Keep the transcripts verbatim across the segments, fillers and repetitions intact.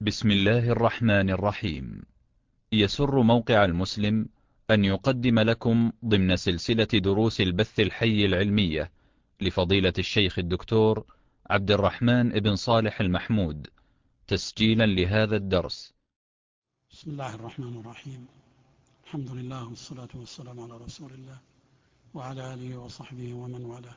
بسم الله الرحمن الرحيم. يسر موقع المسلم أن يقدم لكم ضمن سلسلة دروس البث الحي العلمية لفضيلة الشيخ الدكتور عبد الرحمن بن صالح المحمود تسجيلا لهذا الدرس. بسم الله الرحمن الرحيم. الحمد لله والصلاة والسلام على رسول الله وعلى آله وصحبه ومن والاه.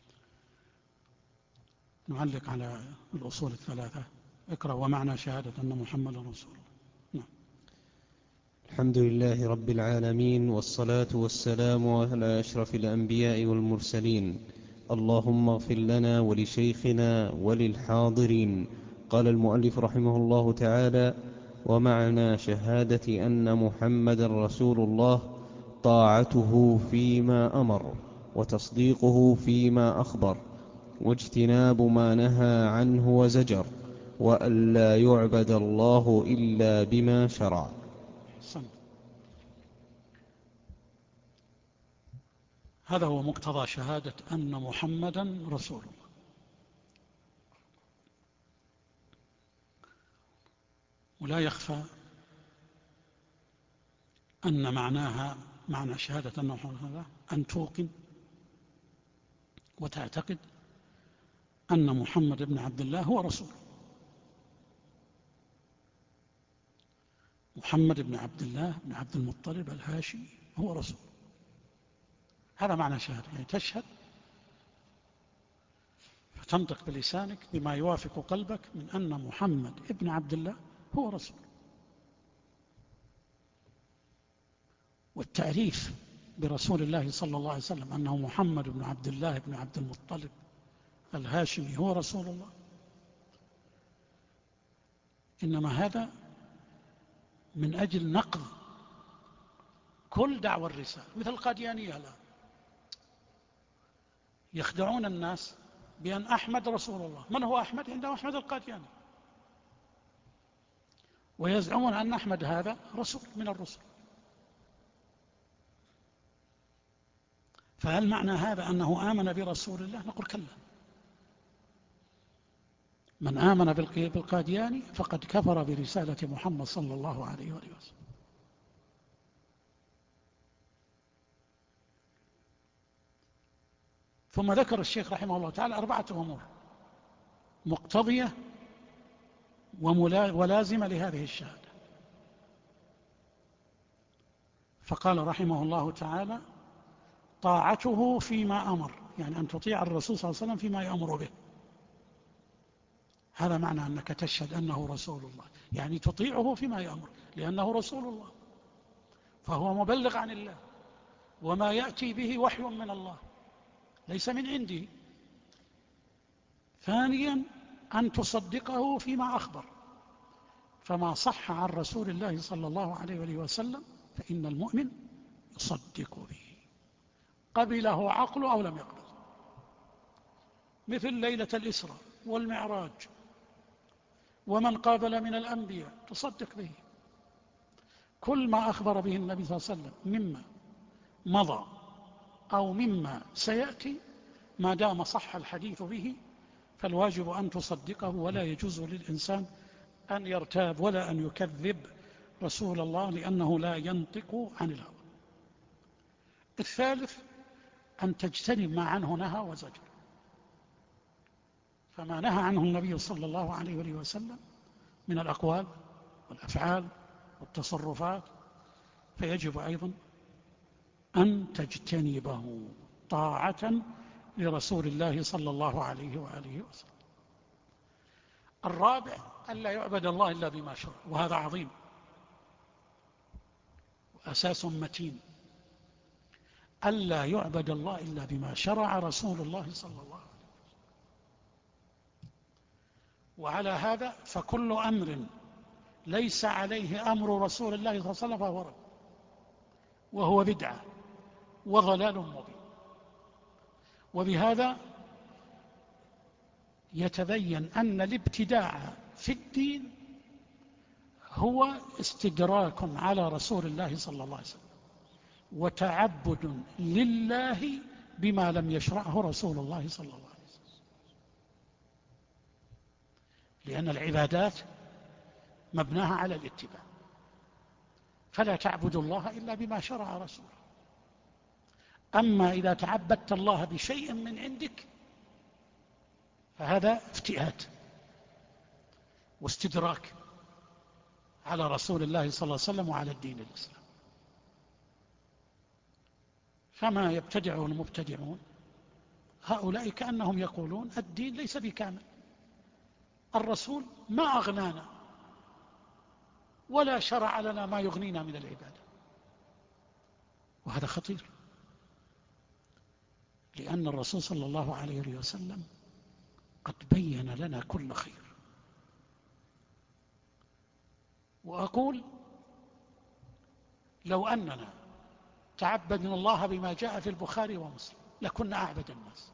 نعلق على الأصول الثلاثة. اقرأ ومعنى شهادة أن محمد رسول الله. نعم. الحمد لله رب العالمين، والصلاة والسلام على أشرف الأنبياء والمرسلين. اللهم اغفر لنا ولشيخنا وللحاضرين. قال المؤلف رحمه الله تعالى: ومعنى شهادة أن محمد رسول الله طاعته فيما أمر، وتصديقه فيما أخبر، واجتناب ما نهى عنه وزجر، وأن لا يعبد الله إلا بما شرع. صم. هذا هو مقتضى شهادة أن محمدا رسول الله. ولا يخفى أن معناها معنى شهادة أن محمدا أن توقن وتعتقد أن محمد بن عبد الله هو رسول. محمد بن عبد الله بن عبد المطلب الهاشمي هو رسول. هذا معنى شهادة، يعني تشهد فتنطق بلسانك بما يوافق قلبك من أن محمد بن عبد الله هو رسول. والتعريف برسول الله صلى الله عليه وسلم أنه محمد بن عبد الله بن عبد المطلب الهاشمي هو رسول الله، إنما هذا من أجل نقض كل دعوى الرسالة. مثل القاديانية الآن يخدعون الناس بأن أحمد رسول الله. من هو أحمد؟ عندهم أحمد القادياني، ويزعمون أن أحمد هذا رسول من الرسل. فهل معنى هذا أنه آمن برسول الله؟ نقول كلا. من آمن بالقادياني فقد كفر برسالة محمد صلى الله عليه وآله وسلم. ثم ذكر الشيخ رحمه الله تعالى أربعة أمور مقتضية ولازمة لهذه الشهادة. فقال رحمه الله تعالى: طاعته فيما أمر، يعني أن تطيع الرسول صلى الله عليه وسلم فيما يأمر به. هذا معنى أنك تشهد أنه رسول الله، يعني تطيعه فيما يأمر، لأنه رسول الله فهو مبلغ عن الله، وما يأتي به وحي من الله ليس من عنده. ثانيا أن تصدقه فيما أخبر، فما صح عن رسول الله صلى الله عليه وآله وسلم فإن المؤمن يصدق به، قبله عقله أو لم يقبل. مثل ليلة الإسراء والمعراج، ومن قابل من الأنبياء تصدق به. كل ما أخبر به النبي صلى الله عليه وسلم مما مضى أو مما سيأتي، ما دام صح الحديث به فالواجب أن تصدقه، ولا يجوز للإنسان أن يرتاب ولا أن يكذب رسول الله، لأنه لا ينطق عن الهوى. الثالث أن تجتنب ما عنه نهى وزجر، فما نهى عنه النبي صلى الله عليه وآله وسلم من الأقوال والأفعال والتصرفات فيجب أيضا أن تجتنبه طاعة لرسول الله صلى الله عليه وآله وسلم. الرابع ألا يعبد الله إلا بما شرع، وهذا عظيم وأساس متين. ألا يعبد الله إلا بما شرع رسول الله صلى الله عليه وسلم. وعلى هذا فكل أمر ليس عليه أمر رسول الله صلى الله عليه وسلم فهو رد، وهو بدعة وضلال مبين. وبهذا يتبين أن الابتداع في الدين هو استدراك على رسول الله صلى الله عليه وسلم، وتعبد لله بما لم يشرعه رسول الله صلى الله عليه وسلم. لأن العبادات مبناها على الاتباع. فلا تعبد الله إلا بما شرع رسوله. أما إذا تعبدت الله بشيء من عندك فهذا افتئات واستدراك على رسول الله صلى الله عليه وسلم وعلى الدين الإسلام. فما يبتدعه المبتدعون هؤلاء كأنهم يقولون الدين ليس بكامل، الرسول ما أغنانا ولا شرع لنا ما يغنينا من العبادة، وهذا خطير، لأن الرسول صلى الله عليه وسلم قد بين لنا كل خير. وأقول لو أننا تعبدنا الله بما جاء في البخاري ومسلم لكنا أعبد الناس.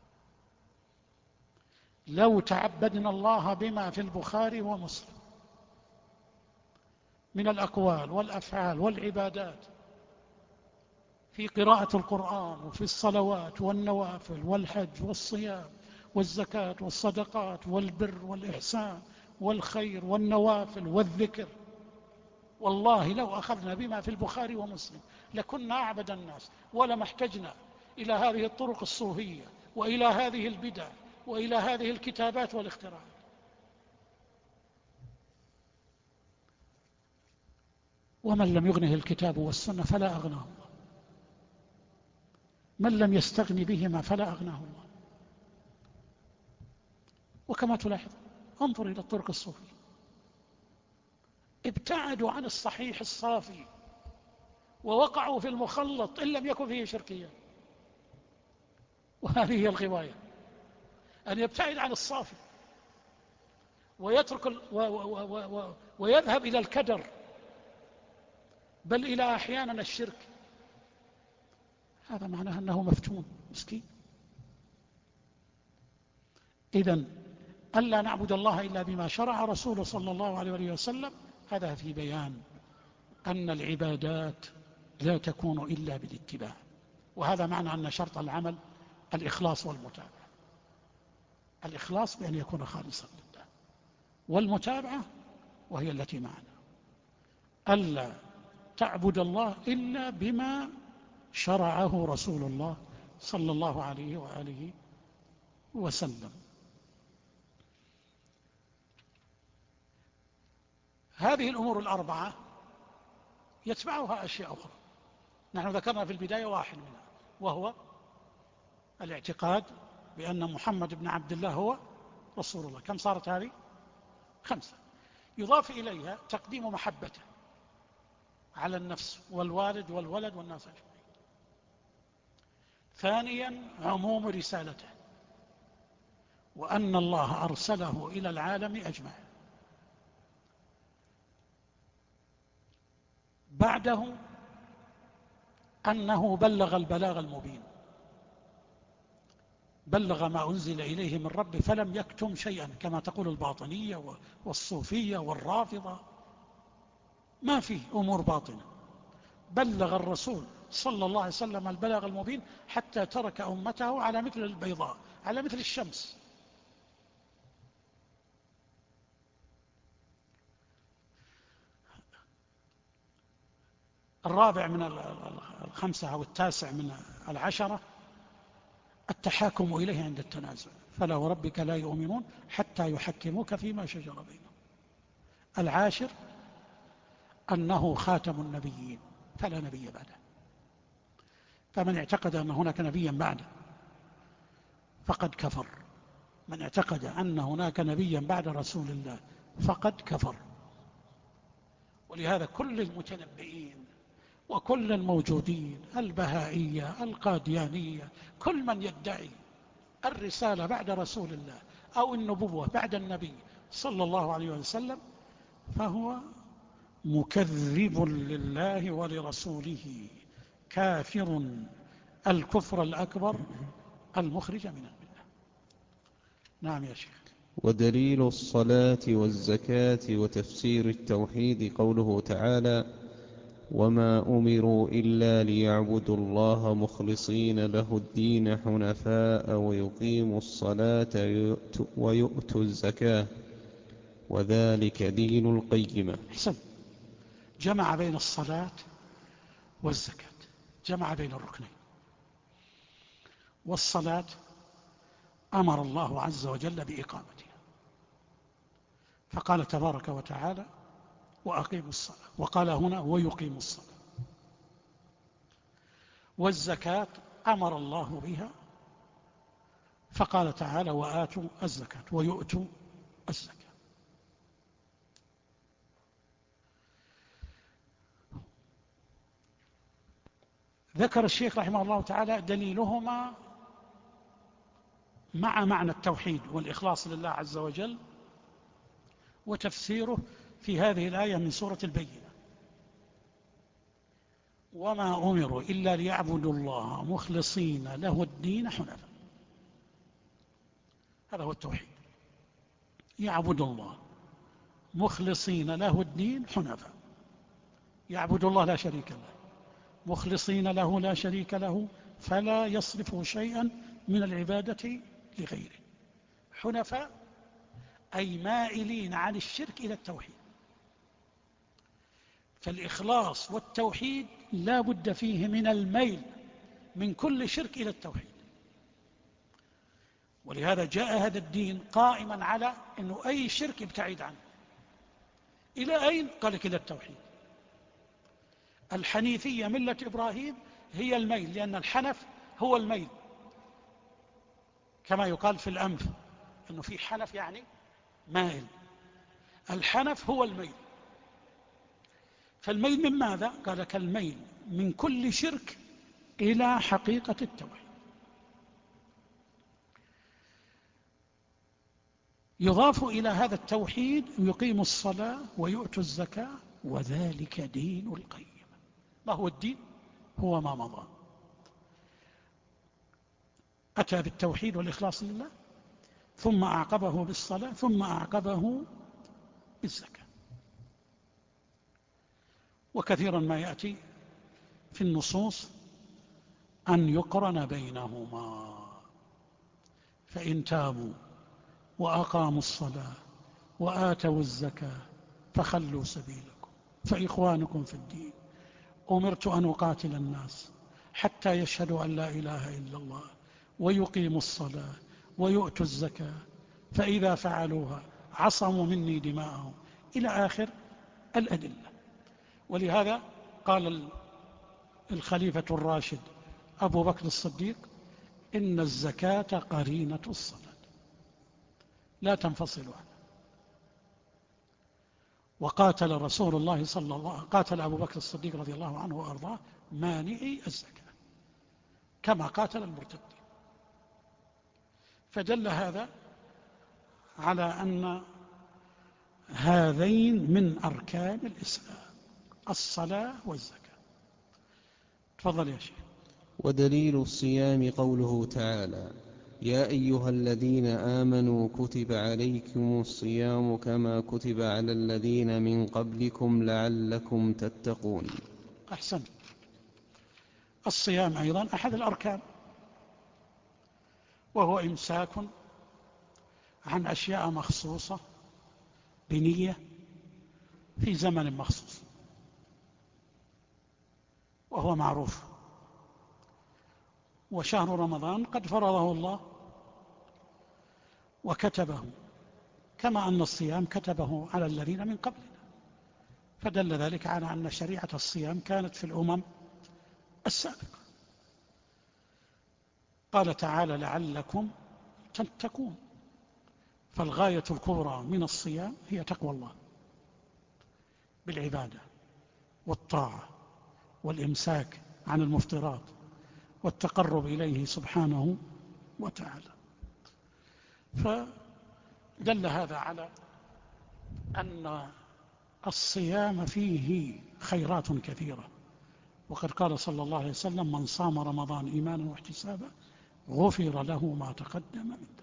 لو تعبدنا الله بما في البخاري ومسلم من الأقوال والأفعال والعبادات في قراءة القرآن وفي الصلوات والنوافل والحج والصيام والزكاة والصدقات والبر والإحسان والخير والنوافل والذكر، والله لو أخذنا بما في البخاري ومسلم لكنا أعبد الناس، ولما احتجنا إلى هذه الطرق الصوفية وإلى هذه البدع وإلى هذه الكتابات والاختراعات. ومن لم يغنه الكتاب والسنة فلا أغناه الله، من لم يستغني بهما فلا أغناه الله. وكما تلاحظ انظر إلى الطرق الصوفية، ابتعدوا عن الصحيح الصافي ووقعوا في المخلط إن لم يكن فيه شركية. وهذه هي الغواية، أن يبتعد عن الصافي ويترك ال... و... و... و... و... ويذهب إلى الكدر، بل إلى أحيانا الشرك. هذا معناه أنه مفتون مسكين. إذن ألا نعبد الله إلا بما شرع رسوله صلى الله عليه وسلم، هذا في بيان أن العبادات لا تكون إلا بالاتباع. وهذا معنى أن شرط العمل الإخلاص والمتابعة. الإخلاص بأن يكون خالصا لله، والمتابعة وهي التي معنا ألا تعبد الله إلا بما شرعه رسول الله صلى الله عليه وآله وسلم. هذه الأمور الأربعة يتبعها أشياء أخرى، نحن ذكرنا في البداية واحد منها، وهو الاعتقاد بأن محمد بن عبد الله هو رسول الله. كم صارت هذه؟ خمسة. يضاف إليها تقديم محبته على النفس والوالد والولد والناس أجمعين. ثانيا عموم رسالته، وأن الله أرسله إلى العالم أجمع. بعده أنه بلغ البلاغ المبين، بلغ ما أنزل إليه من ربه فلم يكتم شيئا كما تقول الباطنية والصوفية والرافضة. ما فيه أمور باطنة، بلغ الرسول صلى الله عليه وسلم البلاغ المبين حتى ترك أمته على مثل البيضاء، على مثل الشمس. الرابع من الخمسة أو التاسع من العشرة التحاكم إليه عند التنازع، فلا وربك لا يؤمنون حتى يحكموك فيما شجر بينهم. العاشر أنه خاتم النبيين فلا نبي بعده، فمن اعتقد أن هناك نبيا بعده فقد كفر. من اعتقد أن هناك نبيا بعد رسول الله فقد كفر. ولهذا كل المتنبئين وكل الموجودين، البهائية القاديانية، كل من يدعي الرسالة بعد رسول الله أو النبوة بعد النبي صلى الله عليه وسلم فهو مكذب لله ولرسوله، كافر الكفر الأكبر المخرج من الملة. نعم يا شيخ. ودليل الصلاة والزكاة وتفسير التوحيد قوله تعالى: وما أمروا إلا ليعبدوا الله مخلصين له الدين حنفاء ويقيموا الصلاة ويؤتوا الزكاة. وذلك دين القيمة. حسن، جمع بين الصلاة والزكاة، جمع بين الركنين. والصلاة أمر الله عز وجل بإقامتها، فقال تبارك وتعالى وأقيموا الصلاة، وقال هنا ويقيموا الصلاة. والزكاة أمر الله بها، فقال تعالى وآتوا الزكاة ويؤتوا الزكاة. ذكر الشيخ رحمه الله تعالى دليلهما مع معنى التوحيد والإخلاص لله عز وجل، وتفسيره في هذه الآية من سورة البينة: وما أمروا إلا ليعبدوا الله مخلصين له الدين حنفاء. هذا هو التوحيد، يعبدوا الله مخلصين له الدين حنفاء، يعبدوا الله لا شريك له، مخلصين له لا شريك له، فلا يصرفوا شيئا من العبادة لغيره. حنفاء أي مائلين عن الشرك إلى التوحيد. فالإخلاص والتوحيد لا بد فيه من الميل من كل شرك إلى التوحيد. ولهذا جاء هذا الدين قائما على أنه أي شرك ابتعد عنه. إلى أين؟ قال لك إلى التوحيد. الحنيفية ملة إبراهيم هي الميل، لأن الحنف هو الميل، كما يقال في الأنف أنه في حنف يعني مائل. الحنف هو الميل. فالميل من ماذا؟ قال كالميل من كل شرك إلى حقيقة التوحيد. يضاف إلى هذا التوحيد يقيم الصلاة ويؤتوا الزكاة وذلك دين القيم. ما هو الدين؟ هو ما مضى. أتى بالتوحيد والإخلاص لله، ثم أعقبه بالصلاة، ثم أعقبه بالزكاة. وكثيرا ما يأتي في النصوص أن يقرن بينهما: فإن تابوا وأقاموا الصلاة وآتوا الزكاة فخلوا سبيلكم فإخوانكم في الدين أمرت أن أقاتل الناس حتى يشهدوا أن لا إله إلا الله ويقيموا الصلاة ويؤتوا الزكاة فإذا فعلوها عصموا مني دماءهم، إلى آخر الأدلة. ولهذا قال الخليفة الراشد أبو بكر الصديق: إن الزكاة قرينة الصلاة لا تنفصل عنها. وقاتل رسول الله صلى الله عليه وسلم، قاتل أبو بكر الصديق رضي الله عنه وأرضاه مانعي الزكاة كما قاتل المرتدين. فدل هذا على أن هذين من أركان الإسلام، الصلاة والزكاة. تفضل يا شيخ. ودليل الصيام قوله تعالى: يا أيها الذين آمنوا كتب عليكم الصيام كما كتب على الذين من قبلكم لعلكم تتقون. أحسن. الصيام أيضا أحد الأركان، وهو إمساك عن أشياء مخصوصة بنية في زمن مخصوص، وهو معروف. وشهر رمضان قد فرضه الله وكتبه، كما أن الصيام كتبه على الذين من قبلنا، فدل ذلك على أن شريعة الصيام كانت في الأمم السابقة. قال تعالى: لعلكم تتقون. فالغاية الكبرى من الصيام هي تقوى الله بالعبادة والطاعة والإمساك عن المفطرات والتقرب إليه سبحانه وتعالى. فدل هذا على أن الصيام فيه خيرات كثيرة. وقد قال صلى الله عليه وسلم: من صام رمضان إيمانا واحتسابا غفر له ما تقدم من ذنبه.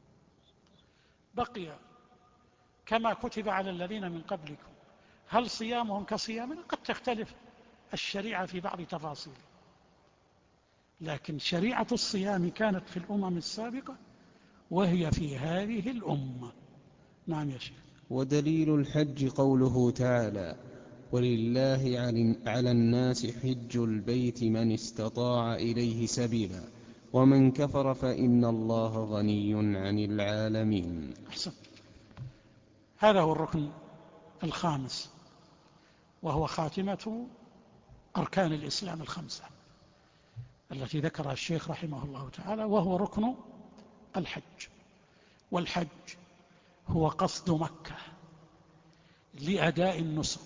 بقي كما كتب على الذين من قبلكم. هل صيامهم كصيامنا؟ قد تختلف الشريعة في بعض تفاصيله، لكن شريعة الصيام كانت في الأمم السابقة وهي في هذه الأمة. نعم يا شيخ. ودليل الحج قوله تعالى: ولله على الناس حج البيت من استطاع إليه سبيلا ومن كفر فإن الله غني عن العالمين. أحسن. هذا هو الركن الخامس، وهو خاتمة أركان الإسلام الخمسة التي ذكرها الشيخ رحمه الله تعالى، وهو ركن الحج. والحج هو قصد مكة لأداء النسك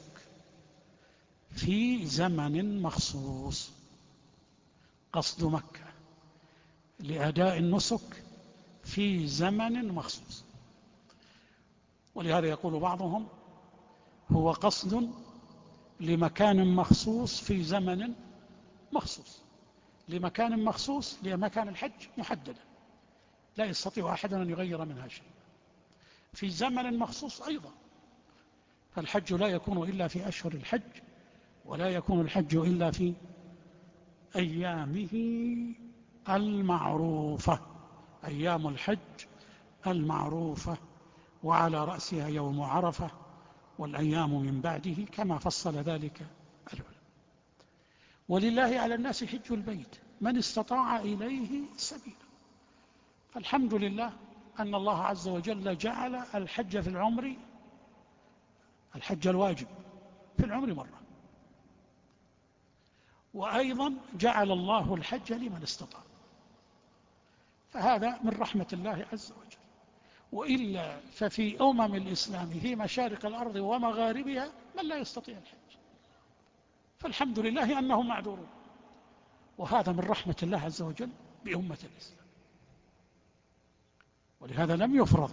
في زمن مخصوص. قصد مكة لأداء النسك في زمن مخصوص. ولهذا يقول بعضهم هو قصد لمكان مخصوص في زمن مخصوص. لمكان مخصوص، لمكان الحج محددا لا يستطيع أحد أن يغير منها شيء. في زمن مخصوص أيضا، فالحج لا يكون إلا في أشهر الحج، ولا يكون الحج إلا في أيامه المعروفة، أيام الحج المعروفة، وعلى رأسها يوم عرفة والأيام من بعده كما فصل ذلك العلماء. ولله على الناس حج البيت من استطاع إليه سبيلا. فالحمد لله أن الله عز وجل جعل الحج في العمر، الحج الواجب في العمر مرة، وأيضا جعل الله الحج لمن استطاع. فهذا من رحمة الله عز وجل. وإلا ففي أمم الإسلام في مشارق الأرض ومغاربها من لا يستطيع الحج، فالحمد لله أنهم معذورون. وهذا من رحمة الله عز وجل بأمة الإسلام. ولهذا لم يفرض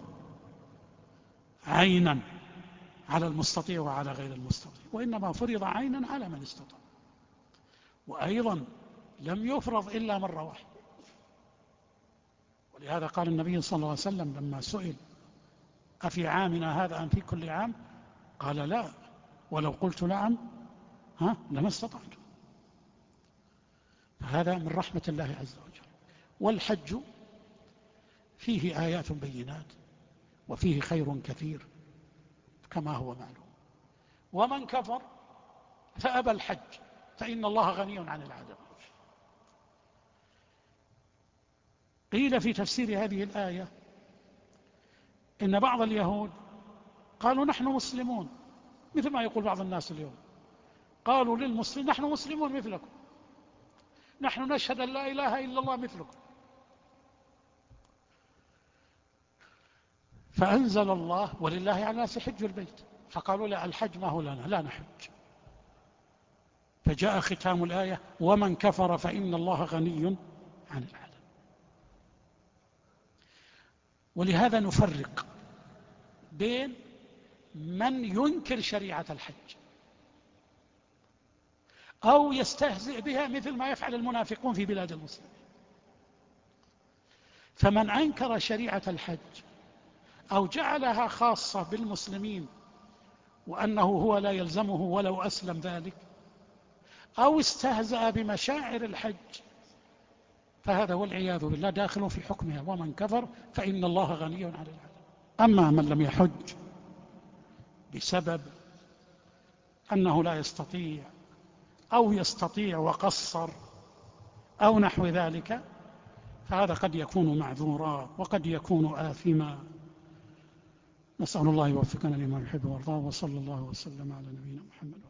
عينا على المستطيع وعلى غير المستطيع، وإنما فرض عينا على من استطاع. وأيضا لم يفرض إلا مرة واحدة. ولهذا قال النبي صلى الله عليه وسلم لما سئل أفي عامنا هذا أم في كل عام؟ قال لا، ولو قلت نعم ها لما استطعت. فهذا من رحمة الله عز وجل. والحج فيه آيات بينات وفيه خير كثير كما هو معلوم. ومن كفر فأبى الحج فإن الله غني عن العالمين. قيل في تفسير هذه الآية إن بعض اليهود قالوا نحن مسلمون، مثل ما يقول بعض الناس اليوم، قالوا للمسلمين نحن مسلمون مثلكم، نحن نشهد أن لا إله إلا الله مثلكم. فأنزل الله ولله على الناس حج البيت، فقالوا لا، الحج ما هو لنا، لا نحج. فجاء ختام الآية ومن كفر فإن الله غني عن العالم. ولهذا نفرق بين من ينكر شريعة الحج أو يستهزئ بها مثل ما يفعل المنافقون في بلاد المسلمين. فمن أنكر شريعة الحج أو جعلها خاصة بالمسلمين وأنه هو لا يلزمه ولو أسلم ذلك، أو استهزأ بمشاعر الحج، فهذا والعياذ بالله داخل في حكمها ومن كفر فإن الله غني عن العالمين. أما من لم يحج بسبب أنه لا يستطيع أو يستطيع وقصر أو نحو ذلك، فهذا قد يكون معذورا وقد يكون آثما. نسأل الله يوفقنا لما يحب ويرضاه، وصلى الله وسلم على نبينا محمد.